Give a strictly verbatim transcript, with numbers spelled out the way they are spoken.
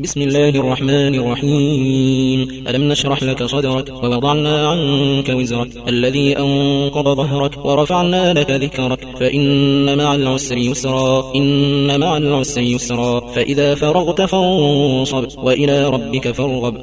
بسم الله الرحمن الرحيم. ألم نشرح لك صدرك ووضعنا عنك وزرك الذي أنقض ظهرك ورفعنا لك ذكرك فإن مع العسر يسرا إن مع العسر يسرا فإذا فرغت فانصب وإلى ربك فارغب.